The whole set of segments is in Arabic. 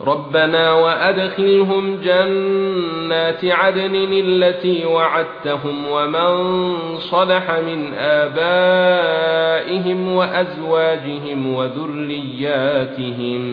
ربنا وأدخلهم جنات عدن التي وعدتهم ومن صلح من آبائهم وأزواجهم وذرياتهم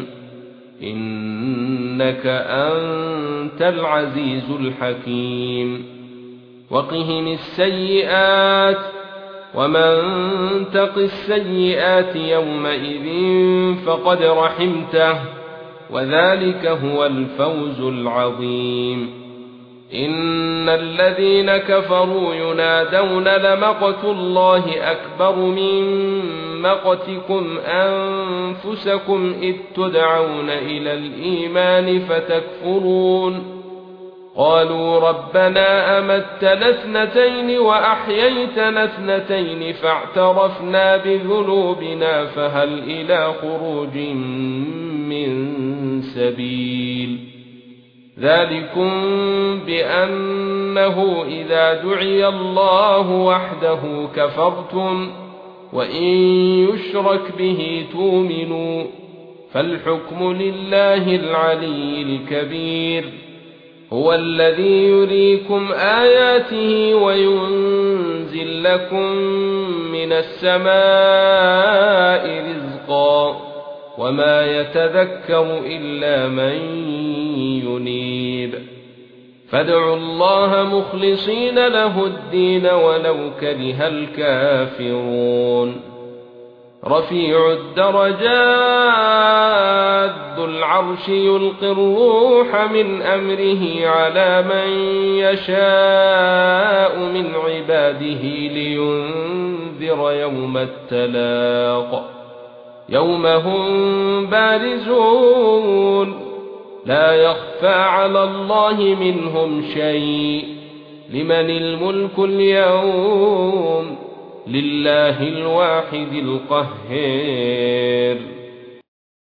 إنك أنت العزيز الحكيم وقهم السيئات ومن تق السيئات يومئذ فقد رحمته وذلك هو الفوز العظيم إن الذين كفروا ينادون لمقت الله أكبر من مقتكم أنفسكم إذ تدعون إلى الإيمان فتكفرون قالوا ربنا أمتنا اثنتين وأحييتنا اثنتين فاعترفنا بذنوبنا فهل إلى خروج من سبيل ذلكم بأنه إذا دعي الله وحده كفرتم وإن يشرك به تؤمنوا فالحكم لله العلي الكبير هو الذي يريكم آياته وينزل لكم من السماء رزقا وما يتذكر إلا من ينيب فادعوا الله مخلصين له الدين ولو كره الكافرون رفيع الدرجات ذو العرش يلقي الروح من أمره على من يشاء من عباده لينذر يوم التلاق يوم هم بارزون لا يخفى على الله منهم شيء لمن الملك اليوم لله الواحد القهار